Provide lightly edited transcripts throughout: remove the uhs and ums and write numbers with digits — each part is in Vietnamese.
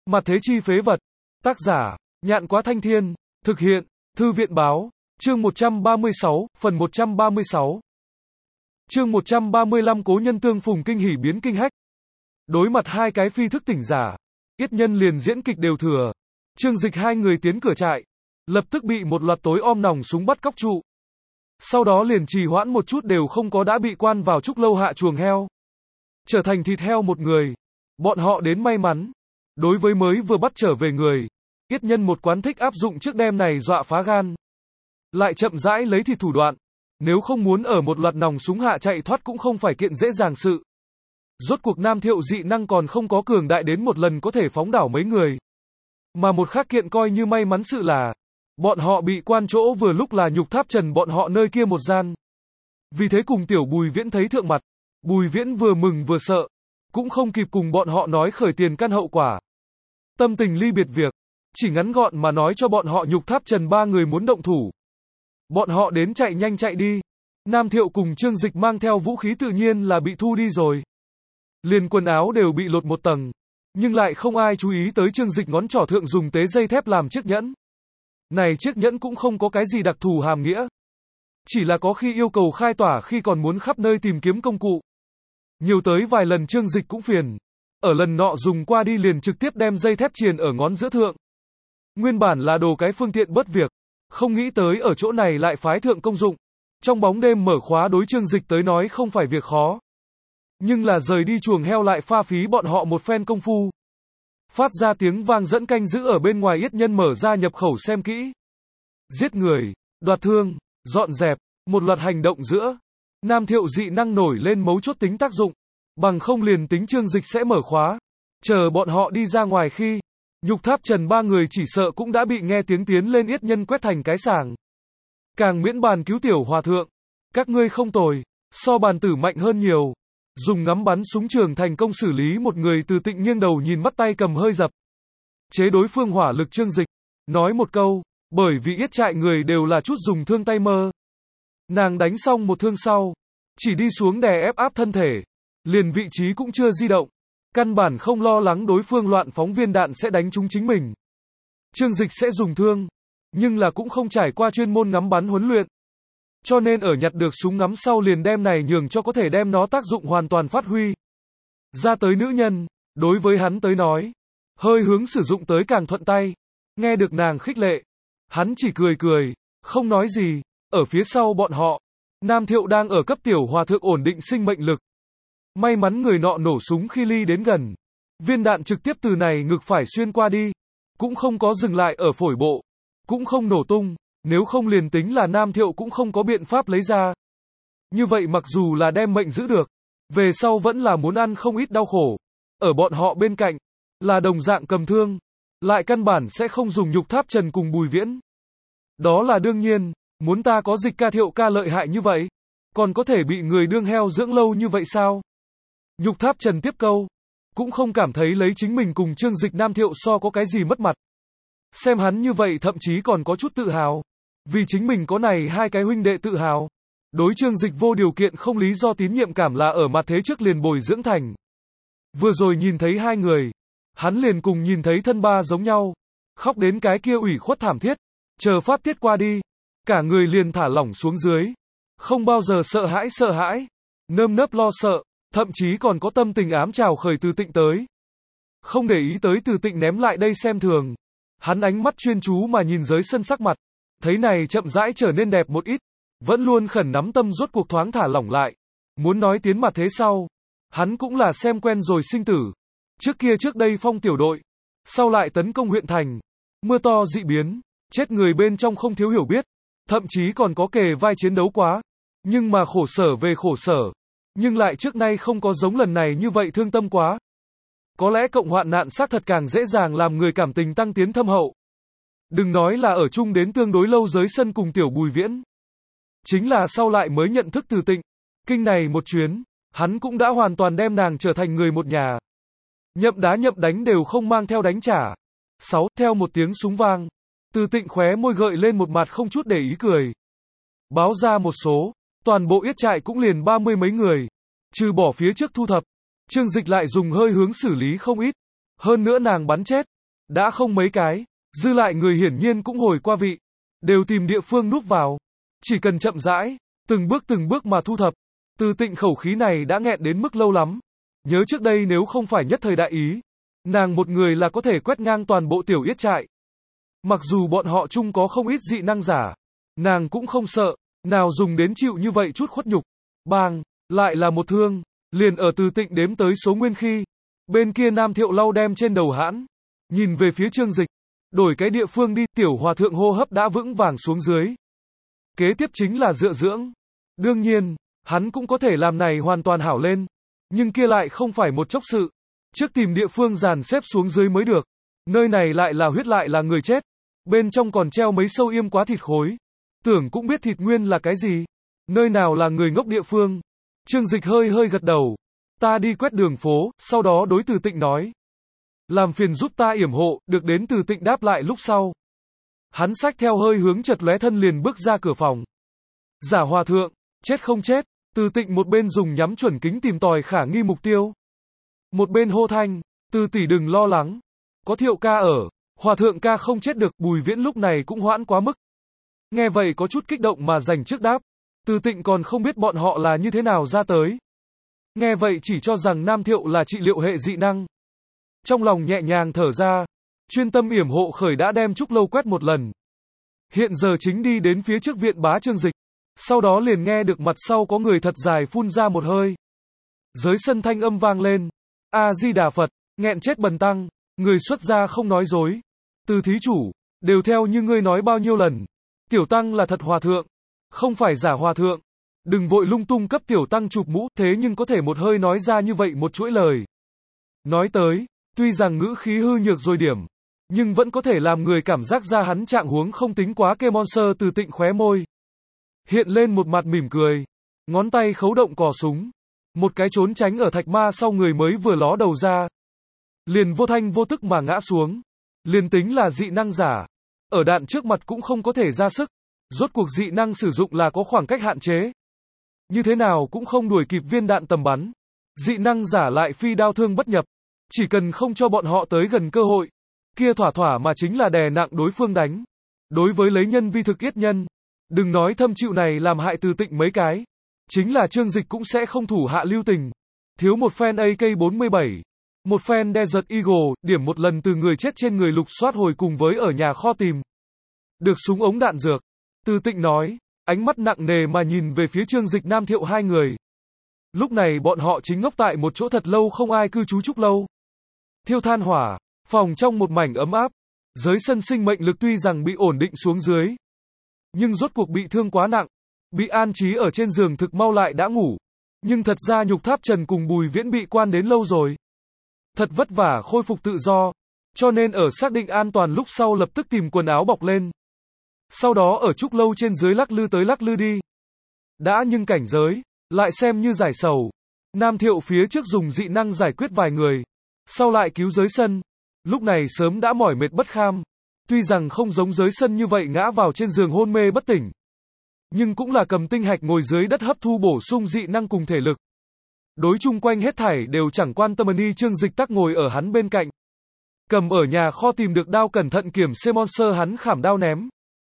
Mặt thế chi phế vật. Tác giả, Nhạn Quá Thanh Thiên. Thực hiện, Thư viện Báo. Chương 136, phần 136. Chương 135 Cố nhân tương phùng kinh hỉ biến kinh hách. Đối mặt hai cái phi thức tỉnh giả, Yết Nhân liền diễn kịch đều thừa. Trương Dịch hai người tiến cửa trại, lập tức bị một loạt tối om nòng súng bắt cóc trụ. Sau đó liền trì hoãn một chút đều không có đã bị quan vào trúc lâu hạ chuồng heo. Trở thành thịt heo một người. Bọn họ đến may mắn. Đối với mới vừa bắt trở về người, Yết Nhân một quán thích áp dụng trước đêm này dọa phá gan. Lại chậm rãi lấy thịt thủ đoạn. Nếu không muốn ở một loạt nòng súng hạ chạy thoát cũng không phải kiện dễ dàng sự. Rốt cuộc Nam Thiệu dị năng còn không có cường đại đến một lần có thể phóng đảo mấy người. Mà một khác kiện coi như may mắn sự là, bọn họ bị quan chỗ vừa lúc là Nhục Tháp Trần bọn họ nơi kia một gian. Vì thế cùng tiểu Bùi Viễn thấy thượng mặt, Bùi Viễn vừa mừng vừa sợ, cũng không kịp cùng bọn họ nói khởi tiền căn hậu quả. Tâm tình ly biệt việc, chỉ ngắn gọn mà nói cho bọn họ Nhục Tháp Trần ba người muốn động thủ. Bọn họ đến chạy nhanh chạy đi. Nam Thiệu cùng Trương Dịch mang theo vũ khí tự nhiên là bị thu đi rồi. Liền quần áo đều bị lột một tầng. Nhưng lại không ai chú ý tới Trương Dịch ngón trỏ thượng dùng tế dây thép làm chiếc nhẫn. Này chiếc nhẫn cũng không có cái gì đặc thù hàm nghĩa. Chỉ là có khi yêu cầu khai tỏa khi còn muốn khắp nơi tìm kiếm công cụ. Nhiều tới vài lần Trương Dịch cũng phiền. Ở lần nọ dùng qua đi liền trực tiếp đem dây thép triền ở ngón giữa thượng. Nguyên bản là đồ cái phương tiện bớt việc. Không nghĩ tới ở chỗ này lại phái thượng công dụng. Trong bóng đêm mở khóa đối Trương Dịch tới nói không phải việc khó. Nhưng là rời đi chuồng heo lại pha phí bọn họ một phen công phu. Phát ra tiếng vang dẫn canh giữ ở bên ngoài Yết Nhân mở ra nhập khẩu xem kỹ. Giết người, đoạt thương, dọn dẹp, một loạt hành động giữa. Nam Thiệu dị năng nổi lên mấu chốt tính tác dụng. Bằng không liền tính Trương Dịch sẽ mở khóa. Chờ bọn họ đi ra ngoài khi, Nhục Tháp Trần ba người chỉ sợ cũng đã bị nghe tiếng tiến lên Yết Nhân quét thành cái sàng. Càng miễn bàn cứu tiểu hòa thượng. Các ngươi không tồi, so bàn tử mạnh hơn nhiều. Dùng ngắm bắn súng trường thành công xử lý một người từ Tịnh nghiêng đầu nhìn bắt tay cầm hơi dập. Chế đối phương hỏa lực Trương Dịch. Nói một câu, bởi vì Yết trại người đều là chút dùng thương tay mơ. Nàng đánh xong một thương sau, chỉ đi xuống đè ép áp thân thể. Liền vị trí cũng chưa di động. Căn bản không lo lắng đối phương loạn phóng viên đạn sẽ đánh trúng chính mình. Trương Dịch sẽ dùng thương, nhưng là cũng không trải qua chuyên môn ngắm bắn huấn luyện. Cho nên ở nhặt được súng ngắm sau liền đem này nhường cho có thể đem nó tác dụng hoàn toàn phát huy. Ra tới nữ nhân, đối với hắn tới nói, hơi hướng sử dụng tới càng thuận tay. Nghe được nàng khích lệ, hắn chỉ cười cười, không nói gì. Ở phía sau bọn họ, Nam Thiệu đang ở cấp tiểu hòa thượng ổn định sinh mệnh lực. May mắn người nọ nổ súng khi ly đến gần. Viên đạn trực tiếp từ này ngực phải xuyên qua đi. Cũng không có dừng lại ở phổi bộ. Cũng không nổ tung. Nếu không liền tính là Nam Thiệu cũng không có biện pháp lấy ra. Như vậy mặc dù là đem mệnh giữ được, về sau vẫn là muốn ăn không ít đau khổ. Ở bọn họ bên cạnh, là đồng dạng cầm thương. Lại căn bản sẽ không dùng Nhục Tháp Trần cùng Bùi Viễn. Đó là đương nhiên. Muốn ta có Dịch ca Thiệu ca lợi hại như vậy, còn có thể bị người đương heo dưỡng lâu như vậy sao? Nhục Tháp Trần tiếp câu, cũng không cảm thấy lấy chính mình cùng Trương Dịch Nam Thiệu so có cái gì mất mặt. Xem hắn như vậy thậm chí còn có chút tự hào, vì chính mình có này hai cái huynh đệ tự hào. Đối Trương Dịch vô điều kiện không lý do tín nhiệm cảm là ở mặt thế trước liền bồi dưỡng thành. Vừa rồi nhìn thấy hai người, hắn liền cùng nhìn thấy thân ba giống nhau, khóc đến cái kia ủy khuất thảm thiết, chờ phát tiết qua đi, cả người liền thả lỏng xuống dưới, không bao giờ sợ hãi, nơm nớp lo sợ. Thậm chí còn có tâm tình ám trào khởi Từ Tịnh tới. Không để ý tới Từ Tịnh ném lại đây xem thường. Hắn ánh mắt chuyên chú mà nhìn dưới sân sắc mặt. Thấy này chậm rãi trở nên đẹp một ít. Vẫn luôn khẩn nắm tâm rốt cuộc thoáng thả lỏng lại. Muốn nói tiến mặt thế sau. Hắn cũng là xem quen rồi sinh tử. Trước đây phong tiểu đội. Sau lại tấn công huyện thành. Mưa to dị biến. Chết người bên trong không thiếu hiểu biết. Thậm chí còn có kề vai chiến đấu quá. Nhưng mà khổ sở về khổ sở. Nhưng lại trước nay không có giống lần này như vậy thương tâm quá. Có lẽ cộng hoạn nạn xác thật càng dễ dàng làm người cảm tình tăng tiến thâm hậu. Đừng nói là ở chung đến tương đối lâu giới sân cùng tiểu Bùi Viễn. Chính là sau lại mới nhận thức Từ Tịnh. Kinh này một chuyến, hắn cũng đã hoàn toàn đem nàng trở thành người một nhà. Nhậm đá nhậm đánh đều không mang theo đánh trả. 6. Theo một tiếng súng vang, Từ Tịnh khóe môi gợi lên một mặt không chút để ý cười. Báo ra một số. Toàn bộ Yết trại cũng liền 30 mấy người. Trừ bỏ phía trước thu thập. Trương Dịch lại dùng hơi hướng xử lý không ít. Hơn nữa nàng bắn chết. Đã không mấy cái. Dư lại người hiển nhiên cũng hồi qua vị. Đều tìm địa phương núp vào. Chỉ cần chậm rãi, từng bước mà thu thập. Từ Tịnh khẩu khí này đã nghẹn đến mức lâu lắm. Nhớ trước đây nếu không phải nhất thời đại ý, nàng một người là có thể quét ngang toàn bộ tiểu yết trại. Mặc dù bọn họ chung có không ít dị năng giả, nàng cũng không sợ, nào dùng đến chịu như vậy chút khuất nhục. Bang, lại là một thương, liền ở Từ Tịnh đếm tới số nguyên khi. Bên kia Nam Thiệu lau đem trên đầu hãn, nhìn về phía Trương Dịch. Đổi cái địa phương đi, tiểu hòa thượng hô hấp đã vững vàng xuống dưới. Kế tiếp chính là dựa dưỡng. Đương nhiên, hắn cũng có thể làm này hoàn toàn hảo lên. Nhưng kia lại không phải một chốc sự. Trước tìm địa phương dàn xếp xuống dưới mới được. Nơi này lại là huyết lại là người chết. Bên trong còn treo mấy sâu yêm quá thịt khối. Tưởng cũng biết thịt nguyên là cái gì. Nơi nào là người ngốc địa phương. Trương Dịch hơi gật đầu. Ta đi quét đường phố, sau đó đối Từ Tịnh nói. Làm phiền giúp ta yểm hộ, được đến Từ Tịnh đáp lại lúc sau. Hắn xách theo hơi hướng chật lóe thân liền bước ra cửa phòng. Giả hòa thượng, chết không chết, Từ Tịnh một bên dùng nhắm chuẩn kính tìm tòi khả nghi mục tiêu. Một bên hô thanh, Từ tỷ đừng lo lắng. Có Thiệu ca ở, hòa thượng ca không chết được, Bùi Viễn lúc này cũng hoãn quá mức. Nghe vậy có chút kích động mà dành trước đáp. Từ Tịnh còn không biết bọn họ là như thế nào ra tới. Nghe vậy chỉ cho rằng Nam Thiệu là trị liệu hệ dị năng. Trong lòng nhẹ nhàng thở ra, chuyên tâm yểm hộ khởi đã đem trúc lâu quét một lần. Hiện giờ chính đi đến phía trước viện bá Trương Dịch. Sau đó liền nghe được mặt sau có người thật dài phun ra một hơi. Dưới sân thanh âm vang lên. A-di-đà Phật, nghẹn chết bần tăng, người xuất gia không nói dối. Từ thí chủ, đều theo như ngươi nói bao nhiêu lần. Tiểu tăng là thật hòa thượng, không phải giả hòa thượng. Đừng vội lung tung cấp tiểu tăng chụp mũ, thế nhưng có thể một hơi nói ra như vậy một chuỗi lời. Nói tới, tuy rằng ngữ khí hư nhược rồi điểm, nhưng vẫn có thể làm người cảm giác ra hắn trạng huống không tính quá kê monster. Từ Tịnh khóe môi. Hiện lên một mặt mỉm cười. Ngón tay khấu động cò súng. Một cái trốn tránh ở thạch ma sau người mới vừa ló đầu ra. Liền vô thanh vô tức mà ngã xuống. Liền tính là dị năng giả. Ở đạn trước mặt cũng không có thể ra sức. Rốt cuộc dị năng sử dụng là có khoảng cách hạn chế. Như thế nào cũng không đuổi kịp viên đạn tầm bắn. Dị năng giả lại phi đao thương bất nhập. Chỉ cần không cho bọn họ tới gần cơ hội. Kia thỏa thỏa mà chính là đè nặng đối phương đánh. Đối với lấy nhân vi thực yết nhân. Đừng nói thâm chịu này làm hại Từ Tịnh mấy cái. Chính là Trương Dịch cũng sẽ không thủ hạ lưu tình. Thiếu một phen AK-47. Một phen Desert Eagle, điểm một lần từ người chết trên người lục soát hồi cùng với ở nhà kho tìm. Được súng ống đạn dược. Từ Tịnh nói, ánh mắt nặng nề mà nhìn về phía Trương Dịch Nam Thiệu hai người. Lúc này bọn họ chính ngốc tại một chỗ thật lâu không ai cư trú trúc lâu. Thiêu than hỏa, phòng trong một mảnh ấm áp. Giới sân sinh mệnh lực tuy rằng bị ổn định xuống dưới. Nhưng rốt cuộc bị thương quá nặng. Bị an trí ở trên giường thực mau lại đã ngủ. Nhưng thật ra Nhục Tháp Trần cùng Bùi Viễn bị quan đến lâu rồi. Thật vất vả khôi phục tự do. Cho nên ở xác định an toàn lúc sau lập tức tìm quần áo bọc lên. Sau đó ở trúc lâu trên dưới lắc lư tới lắc lư đi. Đã nhưng cảnh giới, lại xem như giải sầu. Nam Thiệu phía trước dùng dị năng giải quyết vài người. Sau lại cứu giới sân. Lúc này sớm đã mỏi mệt bất kham. Tuy rằng không giống giới sân như vậy ngã vào trên giường hôn mê bất tỉnh. Nhưng cũng là cầm tinh hạch ngồi dưới đất hấp thu bổ sung dị năng cùng thể lực. Đối chung quanh hết thảy đều chẳng quan tâm. Trương Dịch tắc ngồi ở hắn bên cạnh. Cầm ở nhà kho tìm được đao cẩn thận kiểm C monster hắn khảm đao ném.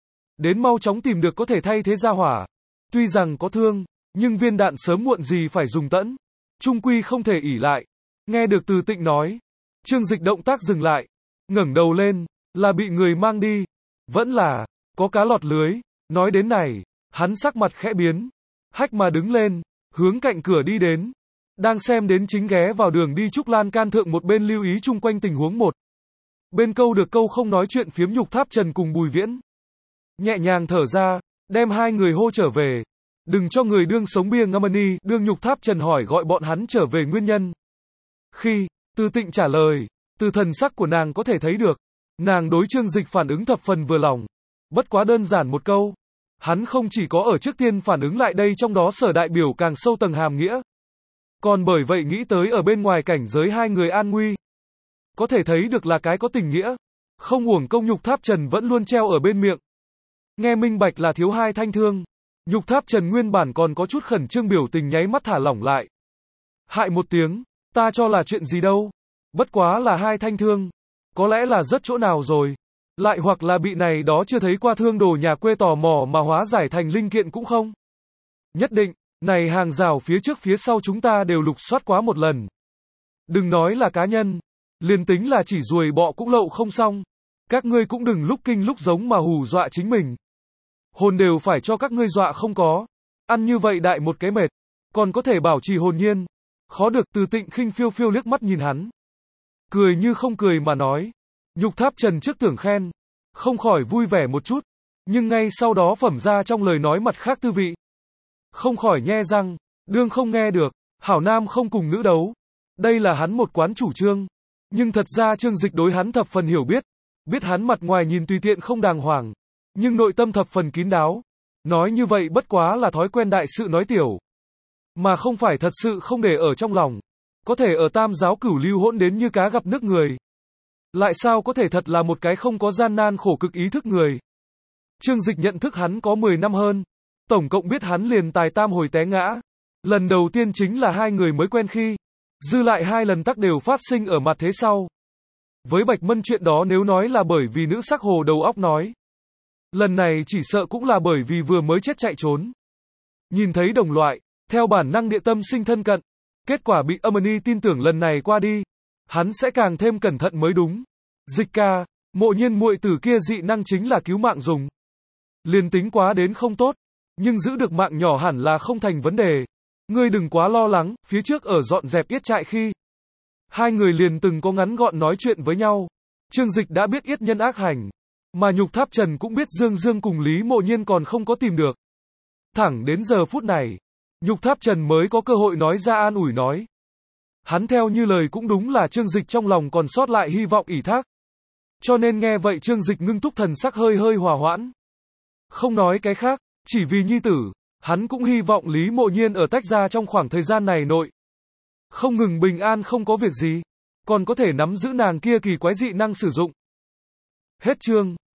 Đến mau chóng tìm được có thể thay thế ra hỏa. Tuy rằng có thương, nhưng viên đạn sớm muộn gì phải dùng tẫn. Trung quy không thể ỷ lại. Nghe được Từ Tịnh nói. Trương Dịch động tác dừng lại. Ngẩng đầu lên, là bị người mang đi. Vẫn là, có cá lọt lưới. Nói đến này, hắn sắc mặt khẽ biến. Hách mà đứng lên, hướng cạnh cửa đi đến. Đang xem đến chính ghé vào đường đi trúc lan can thượng một bên lưu ý chung quanh tình huống một. Bên câu được câu không nói chuyện phiếm Nhục Tháp Trần cùng Bùi Viễn. Nhẹ nhàng thở ra, đem hai người hô trở về. Đừng cho người đương sống bia ngâm. Đương Nhục Tháp Trần hỏi gọi bọn hắn trở về nguyên nhân. Khi Từ Tịnh trả lời, từ thần sắc của nàng có thể thấy được. Nàng đối Trương Dịch phản ứng thập phần vừa lòng. Bất quá đơn giản một câu. Hắn không chỉ có ở trước tiên phản ứng lại đây, trong đó sở đại biểu càng sâu tầng hàm nghĩa. Còn bởi vậy nghĩ tới ở bên ngoài cảnh giới hai người an nguy. Có thể thấy được là cái có tình nghĩa. Không uổng công Nhục Tháp Trần vẫn luôn treo ở bên miệng. Nghe minh bạch là thiếu hai thanh thương. Nhục Tháp Trần nguyên bản còn có chút khẩn trương biểu tình nháy mắt thả lỏng lại. Hại một tiếng, ta cho là chuyện gì đâu. Bất quá là hai thanh thương. Có lẽ là rất chỗ nào rồi. Lại hoặc là bị này đó chưa thấy qua thương đồ nhà quê tò mò mà hóa giải thành linh kiện cũng không. Nhất định, này hàng rào phía trước phía sau chúng ta đều lục soát quá một lần. Đừng nói là cá nhân. Liền tính là chỉ ruồi bọ cũng lậu không xong. Các ngươi cũng đừng lúc kinh lúc giống mà hù dọa chính mình. Hồn đều phải cho các ngươi dọa không có. Ăn như vậy đại một cái mệt. Còn có thể bảo trì hồn nhiên. Khó được. Từ Tịnh khinh phiêu phiêu liếc mắt nhìn hắn. Cười như không cười mà nói. Nhục Tháp Trần trước tưởng khen. Không khỏi vui vẻ một chút. Nhưng ngay sau đó phẩm ra trong lời nói mặt khác tư vị. Không khỏi nhe răng. Đương không nghe được. Hảo nam không cùng nữ đấu. Đây là hắn một quán chủ trương. Nhưng thật ra Trương Dịch đối hắn thập phần hiểu biết. Biết hắn mặt ngoài nhìn tùy tiện không đàng hoàng. Nhưng nội tâm thập phần kín đáo. Nói như vậy bất quá là thói quen đại sự nói tiểu. Mà không phải thật sự không để ở trong lòng. Có thể ở tam giáo cửu lưu hỗn đến như cá gặp nước người. Lại sao có thể thật là một cái không có gian nan khổ cực ý thức người. Trương Dịch nhận thức hắn có 10 năm hơn. Tổng cộng biết hắn liền tài tam hồi té ngã. Lần đầu tiên chính là hai người mới quen khi. Dư lại hai lần tắc đều phát sinh ở mặt thế sau. Với Bạch Mân chuyện đó nếu nói là bởi vì nữ sắc hồ đầu óc nói. Lần này chỉ sợ cũng là bởi vì vừa mới chết chạy trốn. Nhìn thấy đồng loại, theo bản năng địa tâm sinh thân cận. Kết quả bị Amani tin tưởng lần này qua đi. Hắn sẽ càng thêm cẩn thận mới đúng. Dịch ca, mộ nhiên muội tử kia dị năng chính là cứu mạng dùng. Liền tính quá đến không tốt. Nhưng giữ được mạng nhỏ hẳn là không thành vấn đề. Ngươi đừng quá lo lắng, phía trước ở dọn dẹp yết trại khi. Hai người liền từng có ngắn gọn nói chuyện với nhau. Trương Dịch đã biết yết nhân ác hành. Mà Nhục Tháp Trần cũng biết Dương Dương cùng Lý Mộ Nhiên còn không có tìm được. Thẳng đến giờ phút này, Nhục Tháp Trần mới có cơ hội nói ra an ủi nói. Hắn theo như lời cũng đúng là Trương Dịch trong lòng còn sót lại hy vọng ỷ thác. Cho nên nghe vậy Trương Dịch ngưng túc thần sắc hơi hơi hòa hoãn. Không nói cái khác, chỉ vì nhi tử, hắn cũng hy vọng Lý Mộ Nhiên ở tách ra trong khoảng thời gian này nội. Không ngừng bình an không có việc gì, còn có thể nắm giữ nàng kia kỳ quái dị năng sử dụng. Hết chương.